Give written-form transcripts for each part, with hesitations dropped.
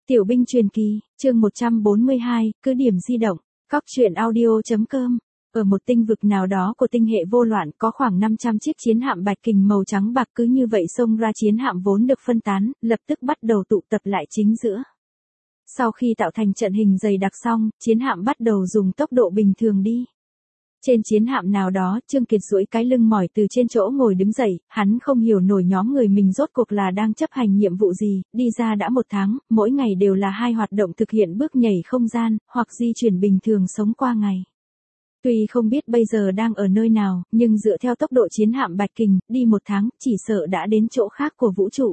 Tiểu binh truyền kỳ, chương 142, cứ điểm di động, Cóc truyện audio.com. Ở một tinh vực nào đó của tinh hệ vô loạn có khoảng 500 chiếc chiến hạm bạch kình màu trắng bạc cứ như vậy xông ra. Chiến hạm vốn được phân tán, lập tức bắt đầu tụ tập lại chính giữa. Sau khi tạo thành trận hình dày đặc xong, chiến hạm bắt đầu dùng tốc độ bình thường đi. Trên chiến hạm nào đó, Trương Kiệt duỗi cái lưng mỏi từ trên chỗ ngồi đứng dậy, hắn không hiểu nổi nhóm người mình rốt cuộc là đang chấp hành nhiệm vụ gì, đi ra đã 1 tháng, mỗi ngày đều là 2 hoạt động thực hiện bước nhảy không gian, hoặc di chuyển bình thường sống qua ngày. Tuy không biết bây giờ đang ở nơi nào, nhưng dựa theo tốc độ chiến hạm bạch kình, đi 1 tháng, chỉ sợ đã đến chỗ khác của vũ trụ.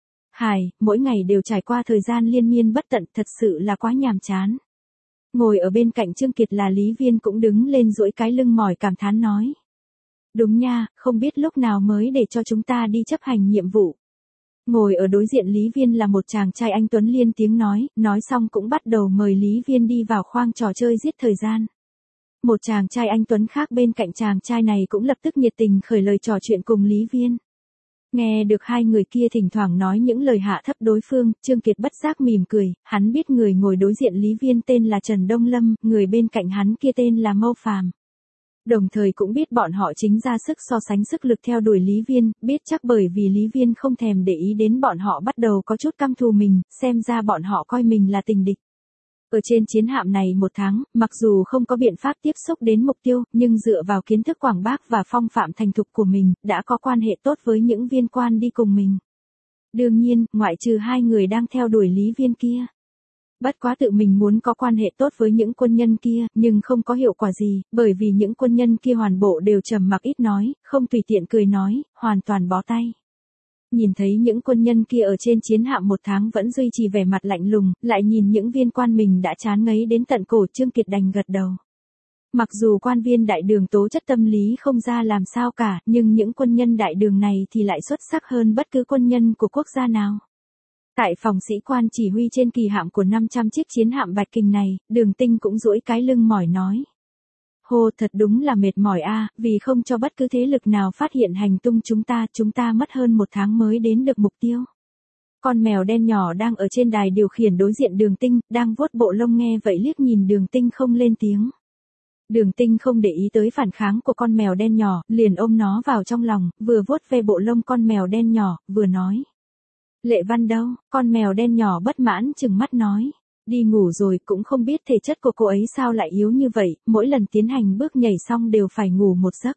Mỗi ngày đều trải qua thời gian liên miên bất tận, thật sự là quá nhàm chán. Ngồi ở bên cạnh Trương Kiệt là Lý Viên cũng đứng lên duỗi cái lưng mỏi cảm thán nói. Đúng nha, không biết lúc nào mới để cho chúng ta đi chấp hành nhiệm vụ. Ngồi ở đối diện Lý Viên là một chàng trai anh tuấn liên tiếng nói xong cũng bắt đầu mời Lý Viên đi vào khoang trò chơi giết thời gian. Một chàng trai anh tuấn khác bên cạnh chàng trai này cũng lập tức nhiệt tình khởi lời trò chuyện cùng Lý Viên. Nghe được hai người kia thỉnh thoảng nói những lời hạ thấp đối phương, Trương Kiệt bất giác mỉm cười, hắn biết người ngồi đối diện Lý Viên tên là Trần Đông Lâm, người bên cạnh hắn kia tên là Mâu Phàm. Đồng thời cũng biết bọn họ chính ra sức so sánh sức lực theo đuổi Lý Viên, biết chắc bởi vì Lý Viên không thèm để ý đến bọn họ bắt đầu có chút căm thù mình, xem ra bọn họ coi mình là tình địch. Ở trên chiến hạm này 1 tháng, mặc dù không có biện pháp tiếp xúc đến mục tiêu, nhưng dựa vào kiến thức quảng bác và phong phạm thành thục của mình, đã có quan hệ tốt với những viên quan đi cùng mình. Đương nhiên, ngoại trừ 2 người đang theo đuổi Lý Viên kia. Bất quá tự mình muốn có quan hệ tốt với những quân nhân kia, nhưng không có hiệu quả gì, bởi vì những quân nhân kia hoàn bộ đều trầm mặc ít nói, không tùy tiện cười nói, hoàn toàn bó tay. Nhìn thấy những quân nhân kia ở trên chiến hạm 1 tháng vẫn duy trì vẻ mặt lạnh lùng, lại nhìn những viên quan mình đã chán ngấy đến tận cổ, Trương Kiệt đành gật đầu. Mặc dù quan viên đại đường tố chất tâm lý không ra làm sao cả, nhưng những quân nhân đại đường này thì lại xuất sắc hơn bất cứ quân nhân của quốc gia nào. Tại phòng sĩ quan chỉ huy trên kỳ hạm của 500 chiếc chiến hạm bạch kình này, Đường Tinh cũng duỗi cái lưng mỏi nói. Hô, thật đúng là mệt mỏi a, vì không cho bất cứ thế lực nào phát hiện hành tung chúng ta mất hơn 1 tháng mới đến được mục tiêu. Con mèo đen nhỏ đang ở trên đài điều khiển đối diện Đường Tinh, đang vuốt bộ lông nghe vậy liếc nhìn Đường Tinh không lên tiếng. Đường Tinh không để ý tới phản kháng của con mèo đen nhỏ, liền ôm nó vào trong lòng, vừa vuốt ve bộ lông con mèo đen nhỏ, vừa nói. Lệ Văn đâu? Con mèo đen nhỏ bất mãn trừng mắt nói. Đi ngủ rồi, cũng không biết thể chất của cô ấy sao lại yếu như vậy, mỗi lần tiến hành bước nhảy xong đều phải ngủ một giấc.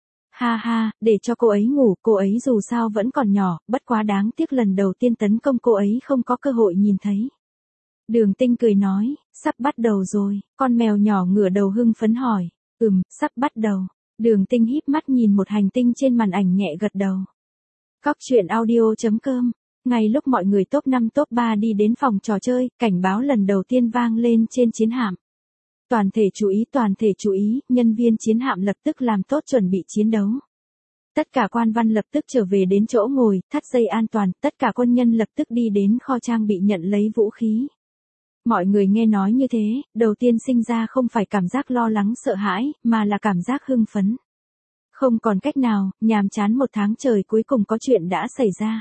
Ha ha, để cho cô ấy ngủ, cô ấy dù sao vẫn còn nhỏ, bất quá đáng tiếc lần đầu tiên tấn công cô ấy không có cơ hội nhìn thấy. Đường Tinh cười nói, sắp bắt đầu rồi, con mèo nhỏ ngửa đầu hưng phấn hỏi, sắp bắt đầu. Đường Tinh híp mắt nhìn một hành tinh trên màn ảnh nhẹ gật đầu. Cóc truyện audio.com. Ngay lúc mọi người top 5 top 3 đi đến phòng trò chơi, cảnh báo lần đầu tiên vang lên trên chiến hạm. Toàn thể chú ý, nhân viên chiến hạm lập tức làm tốt chuẩn bị chiến đấu. Tất cả quan văn lập tức trở về đến chỗ ngồi, thắt dây an toàn, tất cả quân nhân lập tức đi đến kho trang bị nhận lấy vũ khí. Mọi người nghe nói như thế, đầu tiên sinh ra không phải cảm giác lo lắng sợ hãi, mà là cảm giác hưng phấn. Không còn cách nào, nhàm chán 1 tháng trời cuối cùng có chuyện đã xảy ra.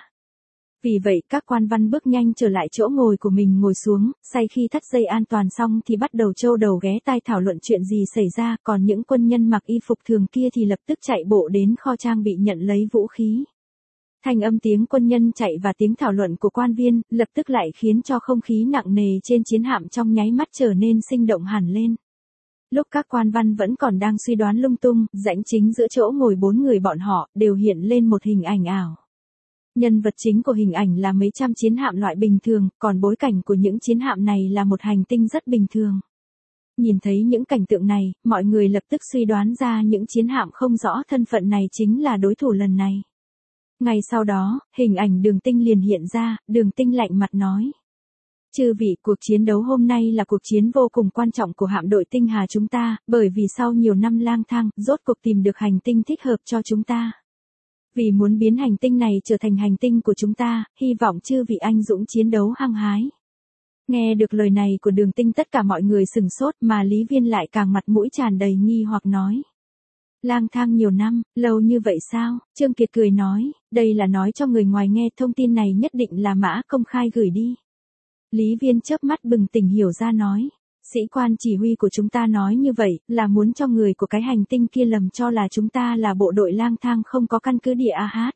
Vì vậy các quan văn bước nhanh trở lại chỗ ngồi của mình ngồi xuống, sau khi thắt dây an toàn xong thì bắt đầu châu đầu ghé tai thảo luận chuyện gì xảy ra, còn những quân nhân mặc y phục thường kia thì lập tức chạy bộ đến kho trang bị nhận lấy vũ khí. Thanh âm tiếng quân nhân chạy và tiếng thảo luận của quan viên, lập tức lại khiến cho không khí nặng nề trên chiến hạm trong nháy mắt trở nên sinh động hẳn lên. Lúc các quan văn vẫn còn đang suy đoán lung tung, rãnh chính giữa chỗ ngồi 4 người bọn họ, đều hiện lên một hình ảnh ảo. Nhân vật chính của hình ảnh là mấy trăm chiến hạm loại bình thường, còn bối cảnh của những chiến hạm này là một hành tinh rất bình thường. Nhìn thấy những cảnh tượng này, mọi người lập tức suy đoán ra những chiến hạm không rõ thân phận này chính là đối thủ lần này. Ngay sau đó, hình ảnh Đường Tinh liền hiện ra, Đường Tinh lạnh mặt nói. Chư vị, cuộc chiến đấu hôm nay là cuộc chiến vô cùng quan trọng của hạm đội Tinh Hà chúng ta, bởi vì sau nhiều năm lang thang, rốt cuộc tìm được hành tinh thích hợp cho chúng ta. Vì muốn biến hành tinh này trở thành hành tinh của chúng ta, hy vọng chư vị anh dũng chiến đấu hăng hái. Nghe được lời này của Đường Tinh tất cả mọi người sừng sốt mà Lý Viên lại càng mặt mũi tràn đầy nghi hoặc nói. Lang thang nhiều năm, lâu như vậy sao? Trương Kiệt cười nói, đây là nói cho người ngoài nghe, thông tin này nhất định là Mã Công Khai gửi đi. Lý Viên chớp mắt bừng tỉnh hiểu ra nói. Sĩ quan chỉ huy của chúng ta nói như vậy, là muốn cho người của cái hành tinh kia lầm cho là chúng ta là bộ đội lang thang không có căn cứ địa AH.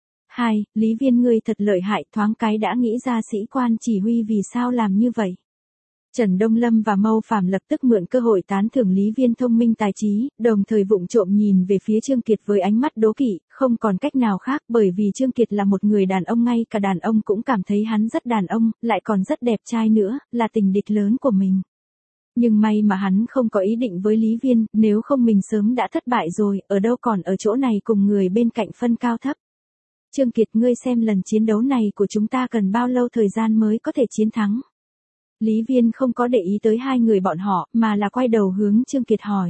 2. Lý Viên ngươi thật lợi hại, thoáng cái đã nghĩ ra sĩ quan chỉ huy vì sao làm như vậy. Trần Đông Lâm và Mâu Phàm lập tức mượn cơ hội tán thưởng Lý Viên thông minh tài trí, đồng thời vụng trộm nhìn về phía Trương Kiệt với ánh mắt đố kỵ, không còn cách nào khác bởi vì Trương Kiệt là một người đàn ông, ngay cả đàn ông cũng cảm thấy hắn rất đàn ông, lại còn rất đẹp trai nữa, là tình địch lớn của mình. Nhưng may mà hắn không có ý định với Lý Viên, nếu không mình sớm đã thất bại rồi, ở đâu còn ở chỗ này cùng người bên cạnh phân cao thấp. Trương Kiệt ngươi xem lần chiến đấu này của chúng ta cần bao lâu thời gian mới có thể chiến thắng. Lý Viên không có để ý tới hai người bọn họ, mà là quay đầu hướng Trương Kiệt hỏi.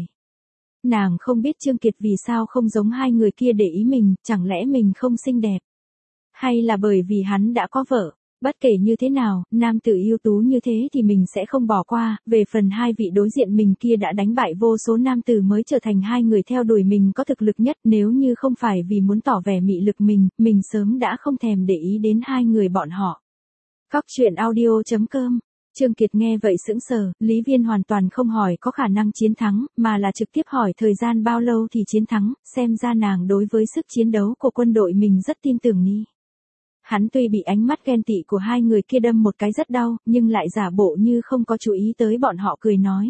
Nàng không biết Trương Kiệt vì sao không giống hai người kia để ý mình, chẳng lẽ mình không xinh đẹp? Hay là bởi vì hắn đã có vợ? Bất kể như thế nào, nam tử ưu tú như thế thì mình sẽ không bỏ qua, về phần hai vị đối diện mình kia đã đánh bại vô số nam tử mới trở thành hai người theo đuổi mình có thực lực nhất, nếu như không phải vì muốn tỏ vẻ mị lực mình sớm đã không thèm để ý đến hai người bọn họ. Góc truyện audio.com. Trương Kiệt nghe vậy sững sờ, Lý Viên hoàn toàn không hỏi có khả năng chiến thắng, mà là trực tiếp hỏi thời gian bao lâu thì chiến thắng, xem ra nàng đối với sức chiến đấu của quân đội mình rất tin tưởng ni. Hắn tuy bị ánh mắt ghen tị của hai người kia đâm một cái rất đau, nhưng lại giả bộ như không có chú ý tới bọn họ cười nói.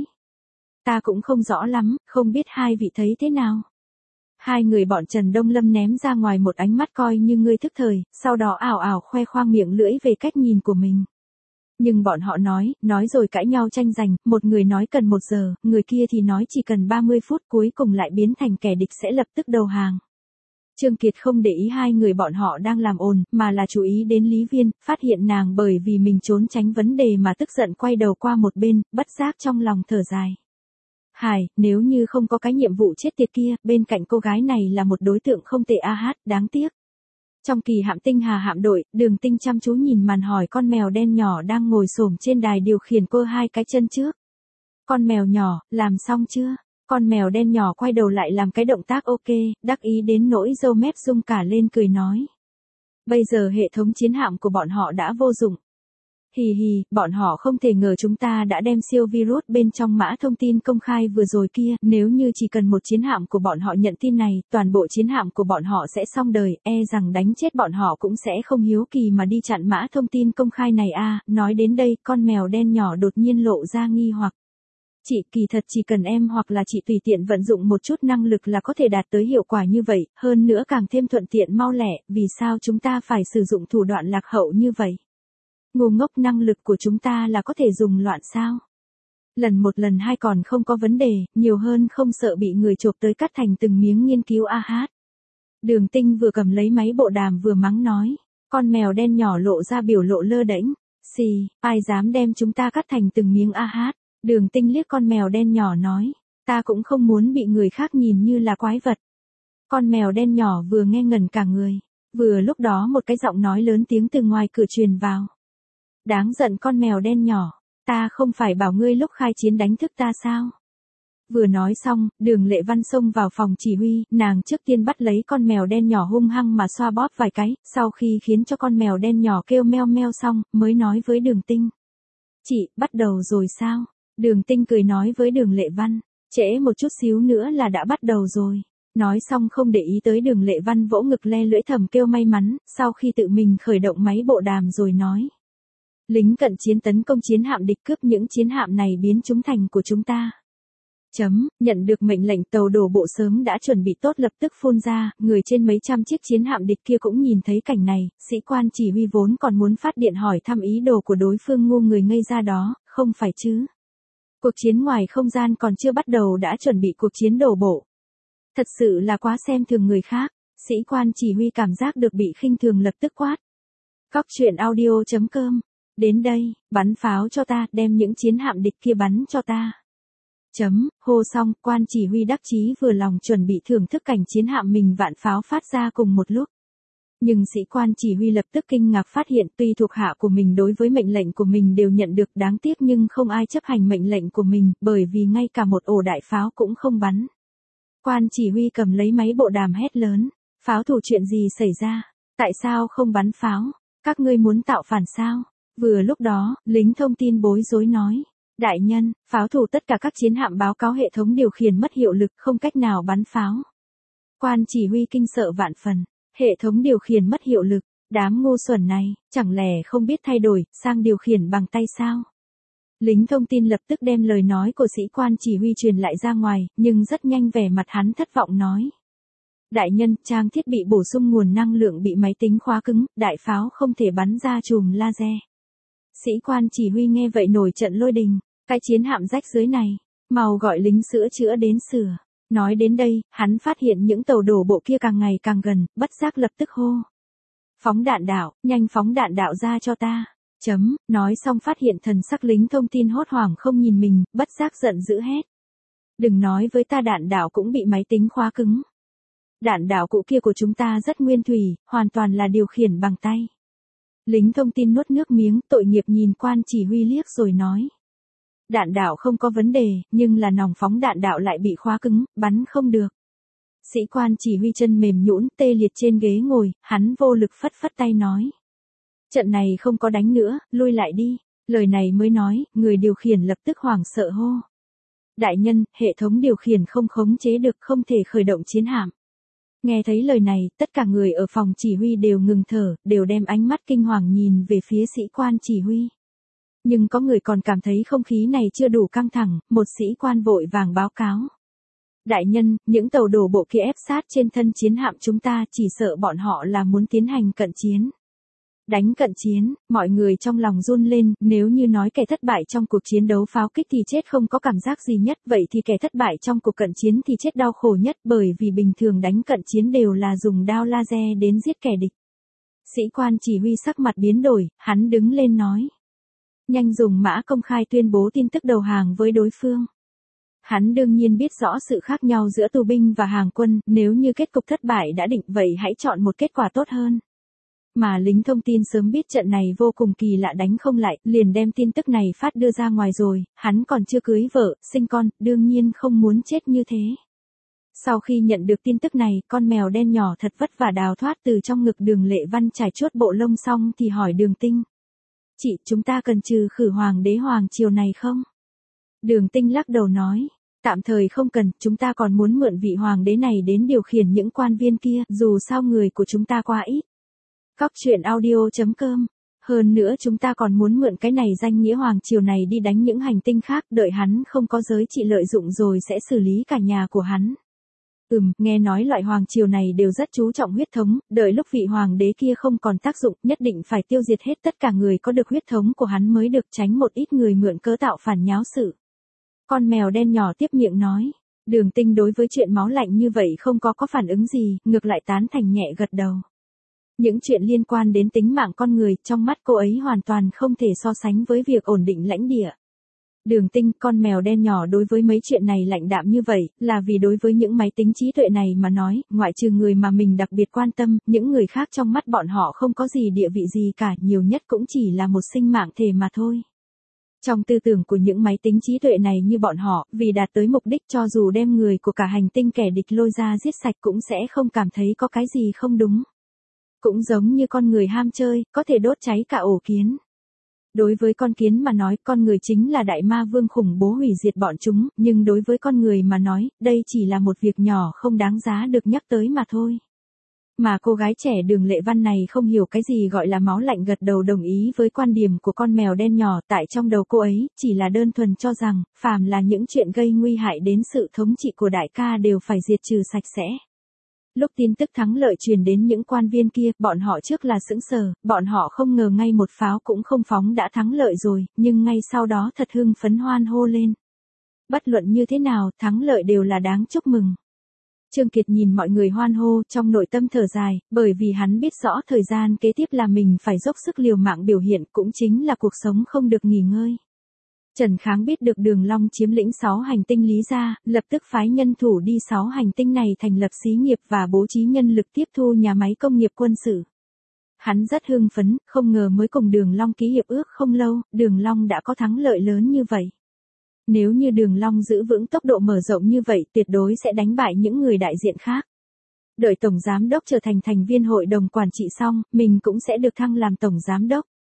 Ta cũng không rõ lắm, không biết hai vị thấy thế nào. Hai người bọn Trần Đông Lâm ném ra ngoài một ánh mắt coi như ngươi thức thời, sau đó ảo ảo khoe khoang miệng lưỡi về cách nhìn của mình. Nhưng bọn họ nói rồi cãi nhau tranh giành, một người nói cần 1 giờ, người kia thì nói chỉ cần 30 phút, cuối cùng lại biến thành kẻ địch sẽ lập tức đầu hàng. Trương Kiệt không để ý hai người bọn họ đang làm ồn, mà là chú ý đến Lý Viên, phát hiện nàng bởi vì mình trốn tránh vấn đề mà tức giận quay đầu qua một bên, bất giác trong lòng thở dài. Hải, nếu như không có cái nhiệm vụ chết tiệt kia, bên cạnh cô gái này là một đối tượng không tệ đáng tiếc. Trong kỳ hạm tinh hà hạm đội, Đường Tinh chăm chú nhìn màn hỏi con mèo đen nhỏ đang ngồi xổm trên đài điều khiển cơ hai cái chân trước. Con mèo nhỏ, làm xong chưa? Con mèo đen nhỏ quay đầu lại làm cái động tác ok, đắc ý đến nỗi râu mép rung cả lên cười nói. Bây giờ hệ thống chiến hạm của bọn họ đã vô dụng. Hì hì, bọn họ không thể ngờ chúng ta đã đem siêu virus bên trong mã thông tin công khai vừa rồi kia, nếu như chỉ cần một chiến hạm của bọn họ nhận tin này, toàn bộ chiến hạm của bọn họ sẽ xong đời, rằng đánh chết bọn họ cũng sẽ không hiếu kỳ mà đi chặn mã thông tin công khai này nói đến đây, con mèo đen nhỏ đột nhiên lộ ra nghi hoặc. Chị, kỳ thật chỉ cần em hoặc là chị tùy tiện vận dụng một chút năng lực là có thể đạt tới hiệu quả như vậy, hơn nữa càng thêm thuận tiện mau lẹ, vì sao chúng ta phải sử dụng thủ đoạn lạc hậu như vậy? Ngu ngốc, năng lực của chúng ta là có thể dùng loạn sao? Lần 1 lần 2 còn không có vấn đề, nhiều hơn không sợ bị người chộp tới cắt thành từng miếng nghiên cứu Đường Tinh vừa cầm lấy máy bộ đàm vừa mắng nói, con mèo đen nhỏ lộ ra biểu lộ lơ đễnh, xì, ai dám đem chúng ta cắt thành từng miếng Đường Tinh liếc con mèo đen nhỏ nói, ta cũng không muốn bị người khác nhìn như là quái vật. Con mèo đen nhỏ vừa nghe ngẩn cả người, vừa lúc đó một cái giọng nói lớn tiếng từ ngoài cửa truyền vào. Đáng giận con mèo đen nhỏ, ta không phải bảo ngươi lúc khai chiến đánh thức ta sao? Vừa nói xong, Đường Lệ Văn xông vào phòng chỉ huy, nàng trước tiên bắt lấy con mèo đen nhỏ hung hăng mà xoa bóp vài cái, sau khi khiến cho con mèo đen nhỏ kêu meo meo xong, mới nói với Đường Tinh. Chị, bắt đầu rồi sao? Đường Tinh cười nói với Đường Lệ Văn, trễ một chút xíu nữa là đã bắt đầu rồi. Nói xong không để ý tới Đường Lệ Văn vỗ ngực le lưỡi thầm kêu may mắn, sau khi tự mình khởi động máy bộ đàm rồi nói. Lính cận chiến tấn công chiến hạm địch, cướp những chiến hạm này biến chúng thành của chúng ta. Nhận được mệnh lệnh, tàu đổ bộ sớm đã chuẩn bị tốt lập tức phun ra, người trên mấy trăm chiếc chiến hạm địch kia cũng nhìn thấy cảnh này, sĩ quan chỉ huy vốn còn muốn phát điện hỏi thăm ý đồ của đối phương ngu người ngây ra đó, không phải chứ. Cuộc chiến ngoài không gian còn chưa bắt đầu đã chuẩn bị cuộc chiến đổ bộ. Thật sự là quá xem thường người khác, sĩ quan chỉ huy cảm giác được bị khinh thường lập tức quát. Góc truyện audio.com. Đến đây, bắn pháo cho ta, đem những chiến hạm địch kia bắn cho ta. Hô xong, quan chỉ huy đắc chí vừa lòng chuẩn bị thưởng thức cảnh chiến hạm mình vạn pháo phát ra cùng một lúc. Nhưng sĩ quan chỉ huy lập tức kinh ngạc phát hiện tuy thuộc hạ của mình đối với mệnh lệnh của mình đều nhận được, đáng tiếc nhưng không ai chấp hành mệnh lệnh của mình, bởi vì ngay cả một ổ đại pháo cũng không bắn. Quan chỉ huy cầm lấy máy bộ đàm hét lớn, pháo thủ chuyện gì xảy ra? Tại sao không bắn pháo? Các ngươi muốn tạo phản sao? Vừa lúc đó, lính thông tin bối rối nói. Đại nhân, pháo thủ tất cả các chiến hạm báo cáo hệ thống điều khiển mất hiệu lực, không cách nào bắn pháo. Quan chỉ huy kinh sợ vạn phần. Hệ thống điều khiển mất hiệu lực. Đám ngu xuẩn này, chẳng lẽ không biết thay đổi, sang điều khiển bằng tay sao? Lính thông tin lập tức đem lời nói của sĩ quan chỉ huy truyền lại ra ngoài, nhưng rất nhanh vẻ mặt hắn thất vọng nói. Đại nhân, trang thiết bị bổ sung nguồn năng lượng bị máy tính khóa cứng, đại pháo không thể bắn ra chùm laser. Sĩ quan chỉ huy nghe vậy nổi trận lôi đình, cái chiến hạm rách dưới này, mau gọi lính sửa chữa đến sửa. Nói đến đây, hắn phát hiện những tàu đổ bộ kia càng ngày càng gần, bất giác lập tức hô. Phóng đạn đạo, nhanh phóng đạn đạo ra cho ta. Nói xong phát hiện thần sắc lính thông tin hốt hoảng không nhìn mình, bất giác giận dữ hét. Đừng nói với ta đạn đạo cũng bị máy tính khóa cứng. Đạn đạo cũ kia của chúng ta rất nguyên thủy, hoàn toàn là điều khiển bằng tay. Lính thông tin nuốt nước miếng, tội nghiệp nhìn quan chỉ huy liếc rồi nói. Đạn đạo không có vấn đề, nhưng là nòng phóng đạn đạo lại bị khóa cứng, bắn không được. Sĩ quan chỉ huy chân mềm nhũn tê liệt trên ghế ngồi, hắn vô lực phất phất tay nói. Trận này không có đánh nữa, lui lại đi. Lời này mới nói, người điều khiển lập tức hoảng sợ hô. Đại nhân, hệ thống điều khiển không khống chế được, không thể khởi động chiến hạm. Nghe thấy lời này, tất cả người ở phòng chỉ huy đều ngừng thở, đều đem ánh mắt kinh hoàng nhìn về phía sĩ quan chỉ huy. Nhưng có người còn cảm thấy không khí này chưa đủ căng thẳng, một sĩ quan vội vàng báo cáo. Đại nhân, những tàu đổ bộ kia ép sát trên thân chiến hạm chúng ta, chỉ sợ bọn họ là muốn tiến hành cận chiến. Đánh cận chiến, mọi người trong lòng run lên, nếu như nói kẻ thất bại trong cuộc chiến đấu pháo kích thì chết không có cảm giác gì nhất, vậy thì kẻ thất bại trong cuộc cận chiến thì chết đau khổ nhất, bởi vì bình thường đánh cận chiến đều là dùng đao laser đến giết kẻ địch. Sĩ quan chỉ huy sắc mặt biến đổi, hắn đứng lên nói. Nhanh dùng mã công khai tuyên bố tin tức đầu hàng với đối phương. Hắn đương nhiên biết rõ sự khác nhau giữa tù binh và hàng quân, nếu như kết cục thất bại đã định vậy hãy chọn một kết quả tốt hơn. Mà lính thông tin sớm biết trận này vô cùng kỳ lạ đánh không lại, liền đem tin tức này phát đưa ra ngoài rồi, hắn còn chưa cưới vợ, sinh con, đương nhiên không muốn chết như thế. Sau khi nhận được tin tức này, con mèo đen nhỏ thật vất vả đào thoát từ trong ngực Đường Lệ Văn trải chuốt bộ lông xong thì hỏi Đường Tinh. Chị, chúng ta cần trừ khử hoàng đế hoàng triều này không? Đường Tinh lắc đầu nói. Tạm thời không cần, chúng ta còn muốn mượn vị hoàng đế này đến điều khiển những quan viên kia, dù sao người của chúng ta quá ít. Cóc truyện audio.com. Hơn nữa chúng ta còn muốn mượn cái này danh nghĩa hoàng triều này đi đánh những hành tinh khác, đợi hắn không có giới trị lợi dụng rồi sẽ xử lý cả nhà của hắn. Nghe nói loại hoàng triều này đều rất chú trọng huyết thống, đợi lúc vị hoàng đế kia không còn tác dụng, nhất định phải tiêu diệt hết tất cả người có được huyết thống của hắn mới được, tránh một ít người mượn cớ tạo phản nháo sự. Con mèo đen nhỏ tiếp miệng nói. Đường Tinh đối với chuyện máu lạnh như vậy không có phản ứng gì, ngược lại tán thành nhẹ gật đầu. Những chuyện liên quan đến tính mạng con người, trong mắt cô ấy hoàn toàn không thể so sánh với việc ổn định lãnh địa. Đường Tinh, con mèo đen nhỏ đối với mấy chuyện này lạnh đạm như vậy, là vì đối với những máy tính trí tuệ này mà nói, ngoại trừ người mà mình đặc biệt quan tâm, những người khác trong mắt bọn họ không có gì địa vị gì cả, nhiều nhất cũng chỉ là một sinh mạng thể mà thôi. Trong tư tưởng của những máy tính trí tuệ này như bọn họ, vì đạt tới mục đích cho dù đem người của cả hành tinh kẻ địch lôi ra giết sạch cũng sẽ không cảm thấy có cái gì không đúng. Cũng giống như con người ham chơi, có thể đốt cháy cả ổ kiến. Đối với con kiến mà nói, con người chính là đại ma vương khủng bố hủy diệt bọn chúng, nhưng đối với con người mà nói, đây chỉ là một việc nhỏ không đáng giá được nhắc tới mà thôi. Mà cô gái trẻ Đường Lệ Văn này không hiểu cái gì gọi là máu lạnh, gật đầu đồng ý với quan điểm của con mèo đen nhỏ, tại trong đầu cô ấy, chỉ là đơn thuần cho rằng, phàm là những chuyện gây nguy hại đến sự thống trị của đại ca đều phải diệt trừ sạch sẽ. Lúc tin tức thắng lợi truyền đến những quan viên kia, bọn họ trước là sững sờ, bọn họ không ngờ ngay một pháo cũng không phóng đã thắng lợi rồi, nhưng ngay sau đó thật hưng phấn hoan hô lên. Bất luận như thế nào, thắng lợi đều là đáng chúc mừng. Trương Kiệt nhìn mọi người hoan hô, trong nội tâm thở dài, bởi vì hắn biết rõ thời gian kế tiếp là mình phải dốc sức liều mạng biểu hiện, cũng chính là cuộc sống không được nghỉ ngơi. Trần Kháng biết được Đường Long chiếm lĩnh 6 hành tinh Lý gia, lập tức phái nhân thủ đi 6 hành tinh này thành lập xí nghiệp và bố trí nhân lực tiếp thu nhà máy công nghiệp quân sự. Hắn rất hưng phấn, không ngờ mới cùng Đường Long ký hiệp ước không lâu, Đường Long đã có thắng lợi lớn như vậy. Nếu như Đường Long giữ vững tốc độ mở rộng như vậy, tuyệt đối sẽ đánh bại những người đại diện khác. Đợi Tổng Giám đốc trở thành thành viên hội đồng quản trị xong, mình cũng sẽ được thăng làm Tổng Giám đốc.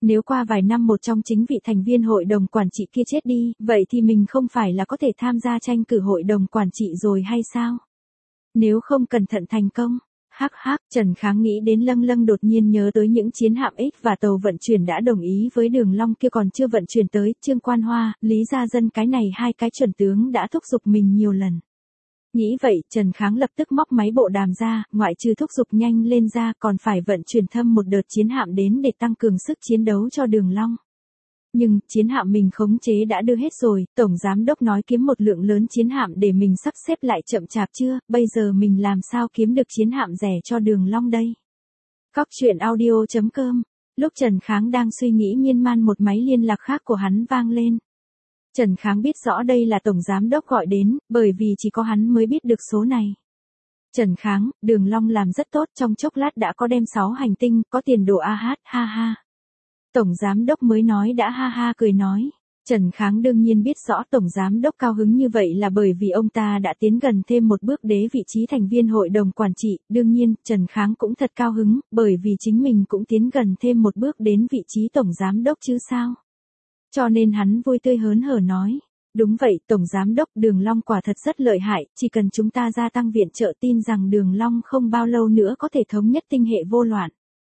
Nếu qua vài năm một trong chính vị thành viên hội đồng quản trị kia chết đi, vậy thì mình không phải là có thể tham gia tranh cử hội đồng quản trị rồi hay sao? Nếu không cẩn thận thành công. Hắc hắc, Trần Kháng nghĩ đến Lâng Lâng đột nhiên nhớ tới những chiến hạm X và tàu vận chuyển đã đồng ý với Đường Long kia còn chưa vận chuyển tới, Trương Quan Hoa, Lý Gia Dân cái này hai cái chuẩn tướng đã thúc giục mình nhiều lần. Nghĩ vậy, Trần Kháng lập tức móc máy bộ đàm ra, ngoại trừ thúc giục nhanh lên ra còn phải vận chuyển thâm một đợt chiến hạm đến để tăng cường sức chiến đấu cho Đường Long. Nhưng, chiến hạm mình khống chế đã đưa hết rồi, Tổng Giám Đốc nói kiếm một lượng lớn chiến hạm để mình sắp xếp lại chậm chạp chưa, bây giờ mình làm sao kiếm được chiến hạm rẻ cho Đường Long đây? Cóc truyện audio.com. Lúc Trần Kháng đang suy nghĩ miên man một máy liên lạc khác của hắn vang lên. Trần Kháng biết rõ đây là Tổng Giám Đốc gọi đến, bởi vì chỉ có hắn mới biết được số này. Trần Kháng, Đường Long làm rất tốt, trong chốc lát đã có đem 6 hành tinh, có tiền đồ a hát, ha ha. Tổng Giám Đốc mới nói đã ha ha cười nói. Trần Kháng đương nhiên biết rõ Tổng Giám Đốc cao hứng như vậy là bởi vì ông ta đã tiến gần thêm một bước đế vị trí thành viên hội đồng quản trị. Đương nhiên, Trần Kháng cũng thật cao hứng, bởi vì chính mình cũng tiến gần thêm một bước đến vị trí Tổng Giám Đốc chứ sao. Cho nên hắn vui tươi hớn hở nói. Đúng vậy, Tổng Giám Đốc, Đường Long quả thật rất lợi hại, chỉ cần chúng ta gia tăng viện trợ tin rằng Đường Long không bao lâu nữa có thể thống nhất tinh hệ vô loạn.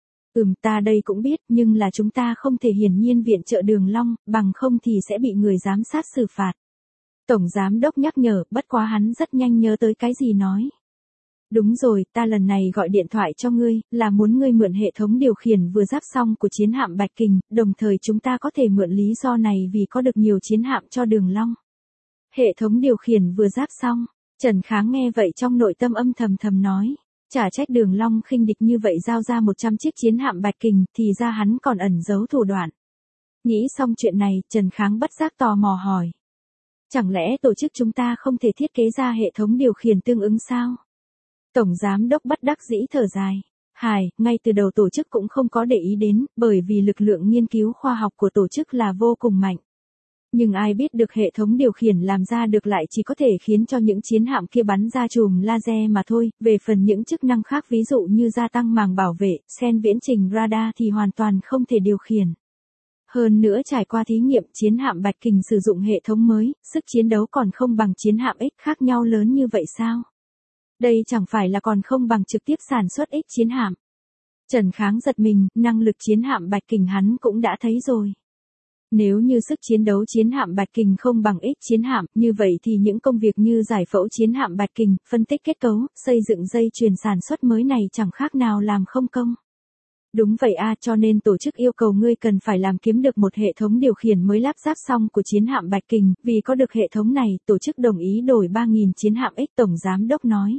Ta đây cũng biết, nhưng là chúng ta không thể hiển nhiên viện trợ Đường Long, bằng không thì sẽ bị người giám sát xử phạt. Tổng Giám Đốc nhắc nhở, bất quá hắn rất nhanh nhớ tới cái gì nói. Đúng rồi, ta lần này gọi điện thoại cho ngươi, là muốn ngươi mượn hệ thống điều khiển vừa giáp xong của chiến hạm Bạch Kình, đồng thời chúng ta có thể mượn lý do này vì có được nhiều chiến hạm cho Đường Long. Hệ thống điều khiển vừa giáp xong, Trần Kháng nghe vậy trong nội tâm âm thầm thầm nói. Chả trách Đường Long khinh địch như vậy giao ra 100 chiếc chiến hạm Bạch Kình, thì ra hắn còn ẩn giấu thủ đoạn. Nghĩ xong chuyện này, Trần Kháng bất giác tò mò hỏi. Chẳng lẽ tổ chức chúng ta không thể thiết kế ra hệ thống điều khiển tương ứng sao? Tổng Giám Đốc bất đắc dĩ thở dài. Ngay từ đầu tổ chức cũng không có để ý đến, bởi vì lực lượng nghiên cứu khoa học của tổ chức là vô cùng mạnh. Nhưng ai biết được hệ thống điều khiển làm ra được lại chỉ có thể khiến cho những chiến hạm kia bắn ra chùm laser mà thôi, về phần những chức năng khác ví dụ như gia tăng màng bảo vệ, sen viễn trình radar thì hoàn toàn không thể điều khiển. Hơn nữa trải qua thí nghiệm chiến hạm Bạch Kình sử dụng hệ thống mới, sức chiến đấu còn không bằng chiến hạm X khác nhau lớn như vậy sao? Đây chẳng phải là còn không bằng trực tiếp sản xuất X chiến hạm. Trần Kháng giật mình, năng lực chiến hạm Bạch Kình hắn cũng đã thấy rồi. Nếu như sức chiến đấu chiến hạm Bạch Kình không bằng X chiến hạm, như vậy thì những công việc như giải phẫu chiến hạm Bạch Kình, phân tích kết cấu, xây dựng dây chuyền sản xuất mới này chẳng khác nào làm không công. Đúng vậy cho nên tổ chức yêu cầu ngươi cần phải làm kiếm được một hệ thống điều khiển mới lắp ráp xong của chiến hạm Bạch Kình, vì có được hệ thống này, tổ chức đồng ý đổi 3.000 chiến hạm X. Tổng Giám Đốc nói.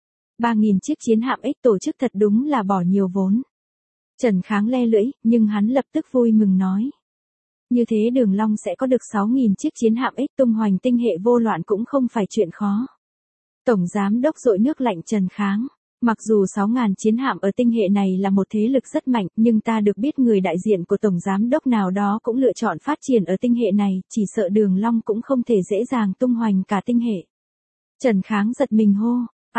3.000 chiếc chiến hạm X tổ chức thật đúng là bỏ nhiều vốn. Trần Kháng le lưỡi, nhưng hắn lập tức vui mừng nói. Như thế Đường Long sẽ có được 6.000 chiếc chiến hạm X tung hoành tinh hệ vô loạn cũng không phải chuyện khó. Tổng Giám Đốc dội nước lạnh Trần Kháng. Mặc dù 6.000 chiến hạm ở tinh hệ này là một thế lực rất mạnh, nhưng ta được biết người đại diện của Tổng Giám Đốc nào đó cũng lựa chọn phát triển ở tinh hệ này, chỉ sợ Đường Long cũng không thể dễ dàng tung hoành cả tinh hệ. Trần Kháng giật mình hô,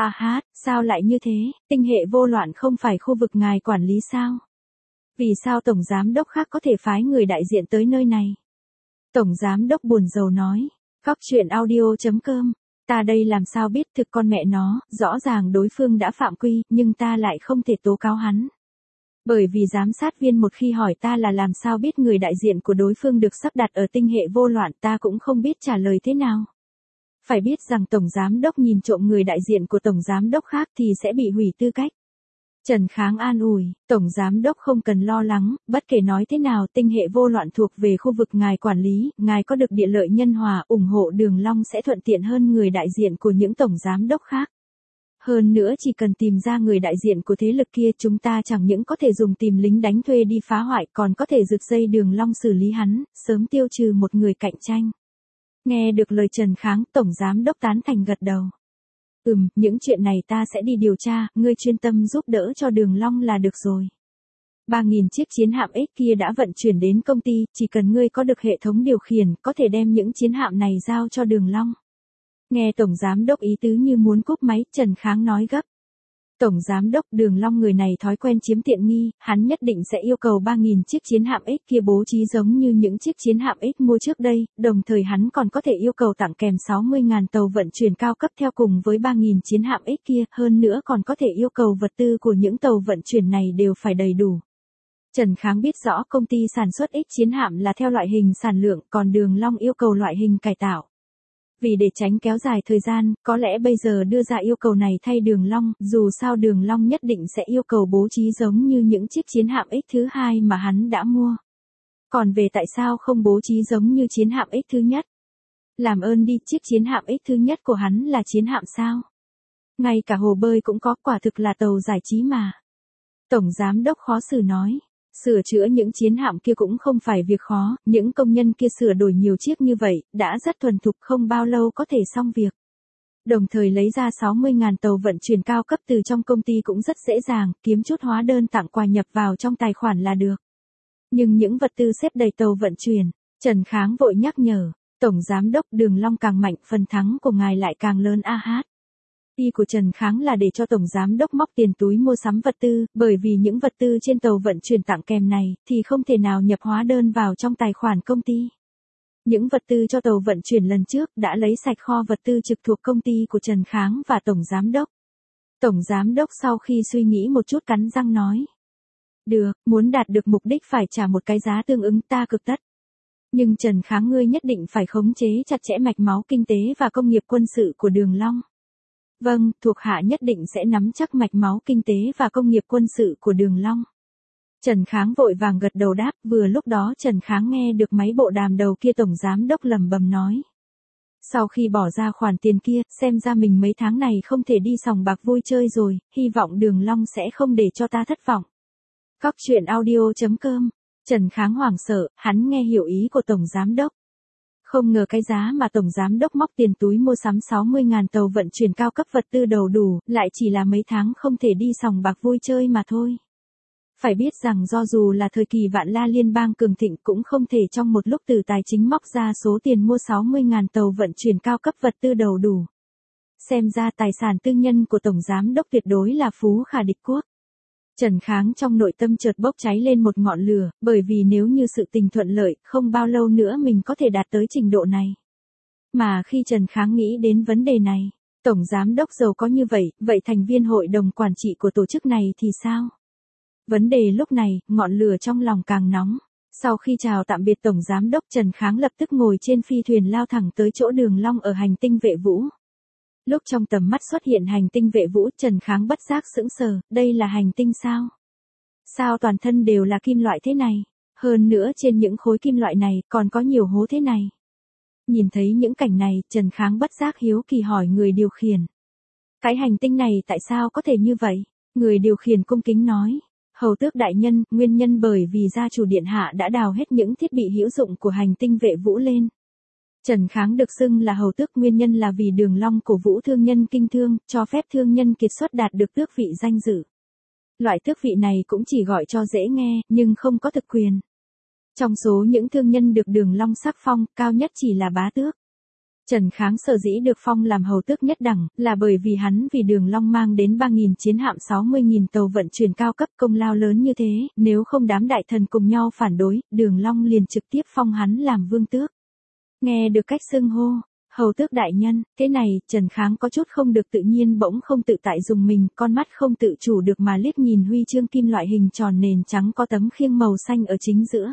sao lại như thế, tinh hệ vô loạn không phải khu vực ngài quản lý sao? Vì sao Tổng Giám Đốc khác có thể phái người đại diện tới nơi này? Tổng Giám Đốc buồn rầu nói, Cóc truyện audio.com. Ta đây làm sao biết, thực con mẹ nó, rõ ràng đối phương đã phạm quy, nhưng ta lại không thể tố cáo hắn. Bởi vì giám sát viên một khi hỏi ta là làm sao biết người đại diện của đối phương được sắp đặt ở tinh hệ vô loạn, ta cũng không biết trả lời thế nào. Phải biết rằng Tổng Giám Đốc nhìn trộm người đại diện của Tổng Giám Đốc khác thì sẽ bị hủy tư cách. Trần Kháng an ủi, Tổng Giám Đốc không cần lo lắng, bất kể nói thế nào tinh hệ vô loạn thuộc về khu vực ngài quản lý, ngài có được địa lợi nhân hòa, ủng hộ Đường Long sẽ thuận tiện hơn người đại diện của những Tổng Giám Đốc khác. Hơn nữa chỉ cần tìm ra người đại diện của thế lực kia chúng ta chẳng những có thể dùng tìm lính đánh thuê đi phá hoại còn có thể rực dây Đường Long xử lý hắn, sớm tiêu trừ một người cạnh tranh. Nghe được lời Trần Kháng, Tổng Giám Đốc tán thành gật đầu. Những chuyện này ta sẽ đi điều tra, ngươi chuyên tâm giúp đỡ cho Đường Long là được rồi. 3.000 chiếc chiến hạm X kia đã vận chuyển đến công ty, chỉ cần ngươi có được hệ thống điều khiển, có thể đem những chiến hạm này giao cho Đường Long. Nghe Tổng Giám Đốc ý tứ như muốn cúp máy, Trần Kháng nói gấp. Tổng Giám đốc Đường Long người này thói quen chiếm tiện nghi, hắn nhất định sẽ yêu cầu 3.000 chiếc chiến hạm X kia bố trí giống như những chiếc chiến hạm X mua trước đây, đồng thời hắn còn có thể yêu cầu tặng kèm 60.000 tàu vận chuyển cao cấp theo cùng với 3.000 chiến hạm X kia, hơn nữa còn có thể yêu cầu vật tư của những tàu vận chuyển này đều phải đầy đủ. Trần Kháng biết rõ công ty sản xuất X chiến hạm là theo loại hình sản lượng, còn Đường Long yêu cầu loại hình cải tạo. Vì để tránh kéo dài thời gian, có lẽ bây giờ đưa ra yêu cầu này thay Đường Long, dù sao Đường Long nhất định sẽ yêu cầu bố trí giống như những chiếc chiến hạm X thứ hai mà hắn đã mua. Còn về tại sao không bố trí giống như chiến hạm X thứ nhất? Làm ơn đi, chiếc chiến hạm X thứ nhất của hắn là chiến hạm sao? Ngay cả hồ bơi cũng có, quả thực là tàu giải trí mà. Tổng Giám đốc khó xử nói. Sửa chữa những chiến hạm kia cũng không phải việc khó, những công nhân kia sửa đổi nhiều chiếc như vậy, đã rất thuần thục, không bao lâu có thể xong việc. Đồng thời lấy ra 60.000 tàu vận chuyển cao cấp từ trong công ty cũng rất dễ dàng, kiếm chút hóa đơn tặng quà nhập vào trong tài khoản là được. Nhưng những vật tư xếp đầy tàu vận chuyển, Trần Kháng vội nhắc nhở, Tổng Giám đốc Đường Long càng mạnh, phần thắng của ngài lại càng lớn a hát. Ý của Trần Kháng là để cho Tổng Giám đốc móc tiền túi mua sắm vật tư, bởi vì những vật tư trên tàu vận chuyển tặng kèm này, thì không thể nào nhập hóa đơn vào trong tài khoản công ty. Những vật tư cho tàu vận chuyển lần trước đã lấy sạch kho vật tư trực thuộc công ty của Trần Kháng và Tổng Giám đốc. Tổng Giám đốc sau khi suy nghĩ một chút cắn răng nói. Được, muốn đạt được mục đích phải trả một cái giá tương ứng, ta cực tất. Nhưng Trần Kháng ngươi nhất định phải khống chế chặt chẽ mạch máu kinh tế và công nghiệp quân sự của Đường Long. Vâng, thuộc hạ nhất định sẽ nắm chắc mạch máu kinh tế và công nghiệp quân sự của Đường Long. Trần Kháng vội vàng gật đầu đáp, vừa lúc đó Trần Kháng nghe được máy bộ đàm đầu kia Tổng Giám đốc lẩm bẩm nói. Sau khi bỏ ra khoản tiền kia, xem ra mình mấy tháng này không thể đi sòng bạc vui chơi rồi, hy vọng Đường Long sẽ không để cho ta thất vọng. Cóc truyện audio.com. Trần Kháng hoảng sợ, hắn nghe hiểu ý của Tổng Giám đốc. Không ngờ cái giá mà Tổng Giám đốc móc tiền túi mua sắm 60.000 tàu vận chuyển cao cấp vật tư đầu đủ, lại chỉ là mấy tháng không thể đi sòng bạc vui chơi mà thôi. Phải biết rằng do dù là thời kỳ vạn la liên bang cường thịnh cũng không thể trong một lúc từ tài chính móc ra số tiền mua 60.000 tàu vận chuyển cao cấp vật tư đầu đủ. Xem ra tài sản tư nhân của Tổng Giám đốc tuyệt đối là phú khả địch quốc. Trần Kháng trong nội tâm chợt bốc cháy lên một ngọn lửa, bởi vì nếu như sự tình thuận lợi, không bao lâu nữa mình có thể đạt tới trình độ này. Mà khi Trần Kháng nghĩ đến vấn đề này, Tổng Giám đốc giàu có như vậy, vậy thành viên hội đồng quản trị của tổ chức này thì sao? Vấn đề lúc này, ngọn lửa trong lòng càng nóng. Sau khi chào tạm biệt Tổng Giám đốc, Trần Kháng lập tức ngồi trên phi thuyền lao thẳng tới chỗ Đường Long ở hành tinh Vệ Vũ. Lúc trong tầm mắt xuất hiện hành tinh Vệ Vũ, Trần Kháng bất giác sững sờ, đây là hành tinh sao? Sao toàn thân đều là kim loại thế này? Hơn nữa trên những khối kim loại này còn có nhiều hố thế này. Nhìn thấy những cảnh này, Trần Kháng bất giác hiếu kỳ hỏi người điều khiển. Cái hành tinh này tại sao có thể như vậy? Người điều khiển cung kính nói. Hầu tước đại nhân, nguyên nhân bởi vì gia chủ điện hạ đã đào hết những thiết bị hữu dụng của hành tinh Vệ Vũ lên. Trần Kháng được xưng là hầu tước, nguyên nhân là vì Đường Long cổ vũ thương nhân kinh thương, cho phép thương nhân kiệt xuất đạt được tước vị danh dự. Loại tước vị này cũng chỉ gọi cho dễ nghe, nhưng không có thực quyền. Trong số những thương nhân được Đường Long sắc phong, cao nhất chỉ là bá tước. Trần Kháng sở dĩ được phong làm hầu tước nhất đẳng, là bởi vì hắn vì Đường Long mang đến 3.000 chiến hạm 60.000 tàu vận chuyển cao cấp, công lao lớn như thế, nếu không đám đại thần cùng nhau phản đối, Đường Long liền trực tiếp phong hắn làm vương tước. Nghe được cách xưng hô, hầu tước đại nhân, thế này, Trần Kháng có chút không được tự nhiên, bỗng không tự tại dùng mình, con mắt không tự chủ được mà liếc nhìn huy chương kim loại hình tròn nền trắng có tấm khiêng màu xanh ở chính giữa.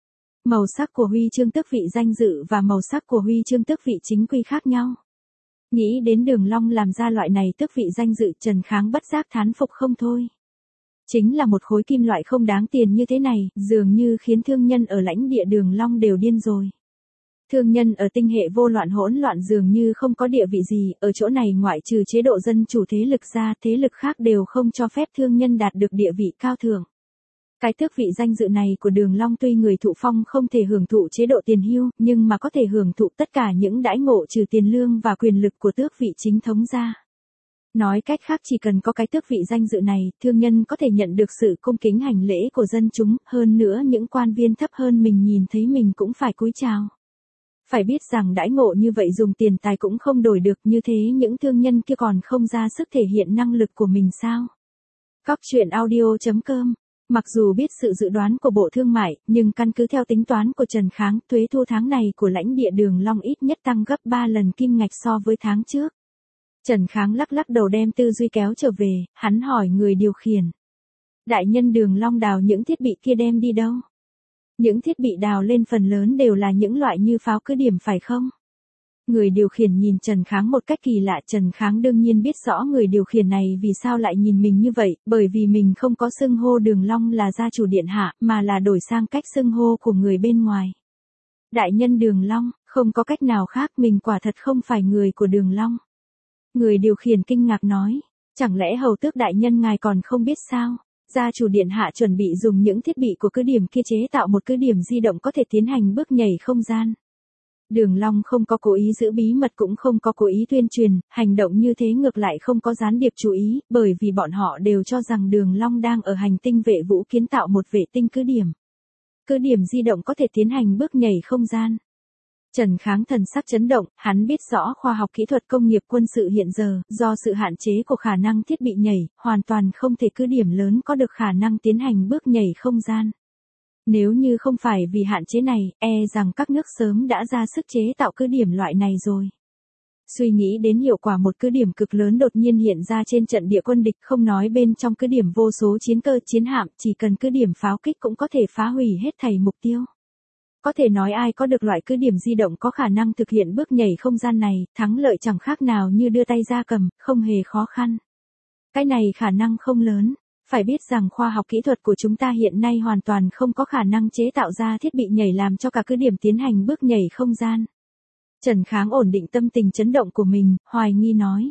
Màu sắc của huy chương tước vị danh dự và màu sắc của huy chương tước vị chính quy khác nhau. Nghĩ đến Đường Long làm ra loại này tước vị danh dự, Trần Kháng bất giác thán phục không thôi. Chính là một khối kim loại không đáng tiền như thế này, dường như khiến thương nhân ở lãnh địa Đường Long đều điên rồi. Thương nhân ở tinh hệ vô loạn hỗn loạn dường như không có địa vị gì, ở chỗ này ngoại trừ chế độ dân chủ thế lực ra, thế lực khác đều không cho phép thương nhân đạt được địa vị cao thượng. Cái tước vị danh dự này của Đường Long tuy người thụ phong không thể hưởng thụ chế độ tiền hưu, nhưng mà có thể hưởng thụ tất cả những đãi ngộ trừ tiền lương và quyền lực của tước vị chính thống ra. Nói cách khác, chỉ cần có cái tước vị danh dự này, thương nhân có thể nhận được sự cung kính hành lễ của dân chúng, hơn nữa những quan viên thấp hơn mình nhìn thấy mình cũng phải cúi chào. Phải biết rằng đãi ngộ như vậy dùng tiền tài cũng không đổi được, như thế những thương nhân kia còn không ra sức thể hiện năng lực của mình sao? Cóc truyện audio.com. Mặc dù biết sự dự đoán của Bộ Thương mại, nhưng căn cứ theo tính toán của Trần Kháng, thuế thu tháng này của lãnh địa Đường Long ít nhất tăng gấp 3 lần kim ngạch so với tháng trước. Trần Kháng lắc lắc đầu đem tư duy kéo trở về, hắn hỏi người điều khiển. Đại nhân Đường Long đào những thiết bị kia đem đi đâu? Những thiết bị đào lên phần lớn đều là những loại như pháo cứ điểm phải không? Người điều khiển nhìn Trần Kháng một cách kỳ lạ. Trần Kháng đương nhiên biết rõ người điều khiển này vì sao lại nhìn mình như vậy, bởi vì mình không có xưng hô Đường Long là gia chủ điện hạ, mà là đổi sang cách xưng hô của người bên ngoài. Đại nhân Đường Long, không có cách nào khác, mình quả thật không phải người của Đường Long. Người điều khiển kinh ngạc nói, chẳng lẽ hầu tước đại nhân ngài còn không biết sao? Gia chủ điện hạ chuẩn bị dùng những thiết bị của cứ điểm kia chế tạo một cứ điểm di động có thể tiến hành bước nhảy không gian. Đường Long không có cố ý giữ bí mật cũng không có cố ý tuyên truyền, hành động như thế ngược lại không có gián điệp chú ý, bởi vì bọn họ đều cho rằng Đường Long đang ở hành tinh vệ vũ kiến tạo một vệ tinh cứ điểm. Cứ điểm di động có thể tiến hành bước nhảy không gian. Trần Kháng thần sắc chấn động, hắn biết rõ khoa học kỹ thuật công nghiệp quân sự hiện giờ, do sự hạn chế của khả năng thiết bị nhảy, hoàn toàn không thể cứ điểm lớn có được khả năng tiến hành bước nhảy không gian. Nếu như không phải vì hạn chế này, rằng các nước sớm đã ra sức chế tạo cứ điểm loại này rồi. Suy nghĩ đến hiệu quả một cứ điểm cực lớn đột nhiên hiện ra trên trận địa quân địch, không nói bên trong cứ điểm vô số chiến cơ chiến hạm, chỉ cần cứ điểm pháo kích cũng có thể phá hủy hết thảy mục tiêu. Có thể nói ai có được loại cứ điểm di động có khả năng thực hiện bước nhảy không gian này, thắng lợi chẳng khác nào như đưa tay ra cầm, không hề khó khăn. Cái này khả năng không lớn. Phải biết rằng khoa học kỹ thuật của chúng ta hiện nay hoàn toàn không có khả năng chế tạo ra thiết bị nhảy làm cho cả cứ điểm tiến hành bước nhảy không gian. Trần Kháng ổn định tâm tình chấn động của mình, hoài nghi nói.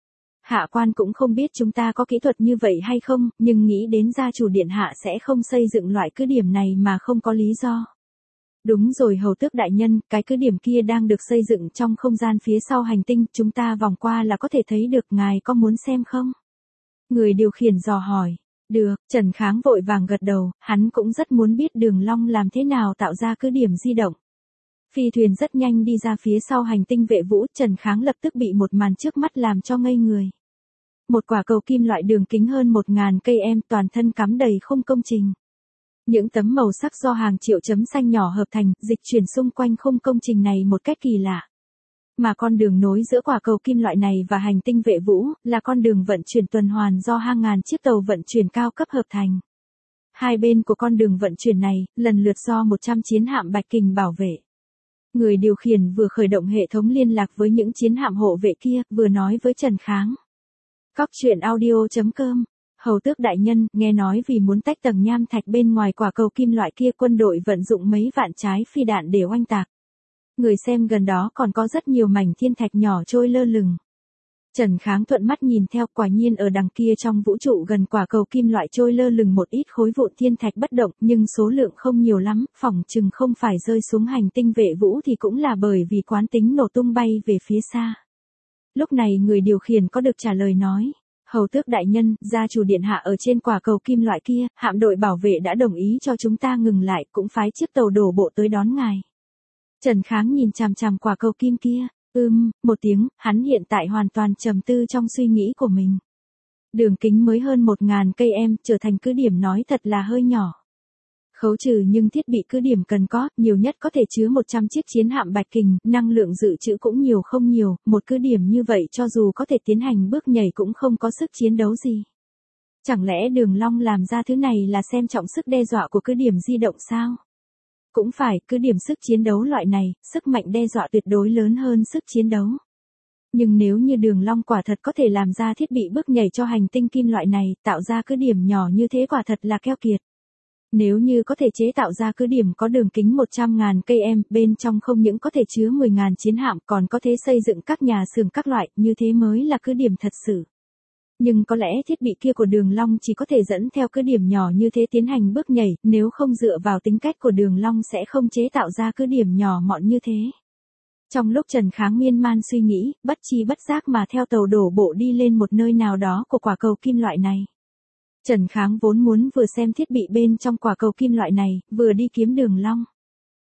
Hạ quan cũng không biết chúng ta có kỹ thuật như vậy hay không, nhưng nghĩ đến gia chủ điện hạ sẽ không xây dựng loại cứ điểm này mà không có lý do. Đúng rồi hầu tước đại nhân, cái cứ điểm kia đang được xây dựng trong không gian phía sau hành tinh, chúng ta vòng qua là có thể thấy được, ngài có muốn xem không? Người điều khiển dò hỏi. Được, Trần Kháng vội vàng gật đầu, hắn cũng rất muốn biết Đường Long làm thế nào tạo ra cứ điểm di động. Phi thuyền rất nhanh đi ra phía sau hành tinh vệ vũ, Trần Kháng lập tức bị một màn trước mắt làm cho ngây người. Một quả cầu kim loại đường kính hơn 1000 cây toàn thân cắm đầy khung công trình. Những tấm màu sắc do hàng triệu chấm xanh nhỏ hợp thành, dịch chuyển xung quanh khung công trình này một cách kỳ lạ. Mà con đường nối giữa quả cầu kim loại này và hành tinh vệ vũ, là con đường vận chuyển tuần hoàn do hàng ngàn chiếc tàu vận chuyển cao cấp hợp thành. Hai bên của con đường vận chuyển này, lần lượt do 100 chiến hạm Bạch Kình bảo vệ. Người điều khiển vừa khởi động hệ thống liên lạc với những chiến hạm hộ vệ kia, vừa nói với Trần Kháng. Cóc truyện audio.com. Hầu tước đại nhân, nghe nói vì muốn tách tầng nham thạch bên ngoài quả cầu kim loại kia, quân đội vận dụng mấy vạn trái phi đạn để oanh tạc. Người xem gần đó còn có rất nhiều mảnh thiên thạch nhỏ trôi lơ lửng. Trần Kháng thuận mắt nhìn theo, quả nhiên ở đằng kia trong vũ trụ gần quả cầu kim loại trôi lơ lửng một ít khối vụn thiên thạch bất động, nhưng số lượng không nhiều lắm, phỏng chừng không phải rơi xuống hành tinh vệ vũ thì cũng là bởi vì quán tính nổ tung bay về phía xa. Lúc này người điều khiển có được trả lời nói. Hầu tước đại nhân, gia chủ điện hạ ở trên quả cầu kim loại kia, hạm đội bảo vệ đã đồng ý cho chúng ta ngừng lại, cũng phái chiếc tàu đổ bộ tới đón ngài. Trần Kháng nhìn chằm chằm quả cầu kim kia, một tiếng, hắn hiện tại hoàn toàn trầm tư trong suy nghĩ của mình. Đường kính mới hơn 1000 cây trở thành cứ điểm nói thật là hơi nhỏ. Khấu trừ nhưng thiết bị cứ điểm cần có, nhiều nhất có thể chứa 100 chiếc chiến hạm Bạch Kình, năng lượng dự trữ cũng nhiều không nhiều, một cứ điểm như vậy cho dù có thể tiến hành bước nhảy cũng không có sức chiến đấu gì. Chẳng lẽ Đường Long làm ra thứ này là xem trọng sức đe dọa của cứ điểm di động sao? Cũng phải, cứ điểm sức chiến đấu loại này, sức mạnh đe dọa tuyệt đối lớn hơn sức chiến đấu. Nhưng nếu như Đường Long quả thật có thể làm ra thiết bị bước nhảy cho hành tinh kim loại này, tạo ra cứ điểm nhỏ như thế quả thật là keo kiệt. Nếu như có thể chế tạo ra cứ điểm có đường kính 100.000 cây bên trong không những có thể chứa 10.000 chiến hạm, còn có thể xây dựng các nhà xưởng các loại, như thế mới là cứ điểm thật sự. Nhưng có lẽ thiết bị kia của Đường Long chỉ có thể dẫn theo cứ điểm nhỏ như thế tiến hành bước nhảy, nếu không dựa vào tính cách của Đường Long sẽ không chế tạo ra cứ điểm nhỏ mọn như thế. Trong lúc Trần Kháng miên man suy nghĩ, bất chi bất giác mà theo tàu đổ bộ đi lên một nơi nào đó của quả cầu kim loại này. Trần Kháng vốn muốn vừa xem thiết bị bên trong quả cầu kim loại này, vừa đi kiếm Đường Long.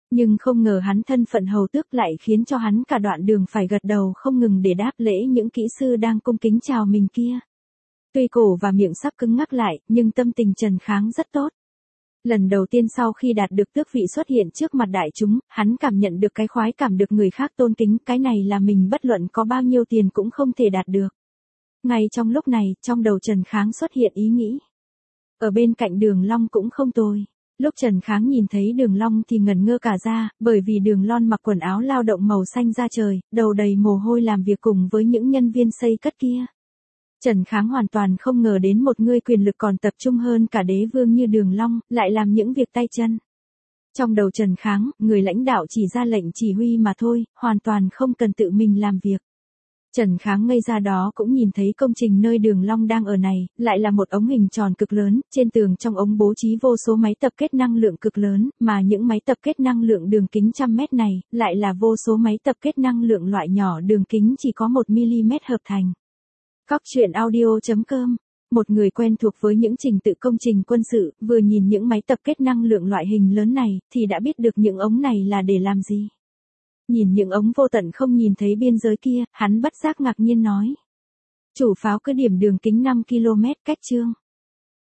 Nhưng không ngờ hắn thân phận hầu tước lại khiến cho hắn cả đoạn đường phải gật đầu không ngừng để đáp lễ những kỹ sư đang cung kính chào mình kia. Tuy cổ và miệng sắp cứng ngắc lại, nhưng tâm tình Trần Kháng rất tốt. Lần đầu tiên sau khi đạt được tước vị xuất hiện trước mặt đại chúng, hắn cảm nhận được cái khoái cảm được người khác tôn kính, cái này là mình bất luận có bao nhiêu tiền cũng không thể đạt được. Ngay trong lúc này, trong đầu Trần Kháng xuất hiện ý nghĩ. Ở bên cạnh Đường Long cũng không tồi. Lúc Trần Kháng nhìn thấy Đường Long thì ngẩn ngơ cả ra, bởi vì Đường Long mặc quần áo lao động màu xanh da trời, đầu đầy mồ hôi làm việc cùng với những nhân viên xây cất kia. Trần Kháng hoàn toàn không ngờ đến một người quyền lực còn tập trung hơn cả đế vương như Đường Long, lại làm những việc tay chân. Trong đầu Trần Kháng, người lãnh đạo chỉ ra lệnh chỉ huy mà thôi, hoàn toàn không cần tự mình làm việc. Trần Kháng ngây ra đó cũng nhìn thấy công trình nơi Đường Long đang ở này, lại là một ống hình tròn cực lớn, trên tường trong ống bố trí vô số máy tập kết năng lượng cực lớn, mà những máy tập kết năng lượng đường kính trăm mét này, lại là vô số máy tập kết năng lượng loại nhỏ đường kính chỉ có 1mm hợp thành. Cóc truyện audio.com. Một người quen thuộc với những trình tự công trình quân sự, vừa nhìn những máy tập kết năng lượng loại hình lớn này, thì đã biết được những ống này là để làm gì. Nhìn những ống vô tận không nhìn thấy biên giới kia, hắn bất giác ngạc nhiên nói. Chủ pháo cứ điểm đường kính 5 km cách chương.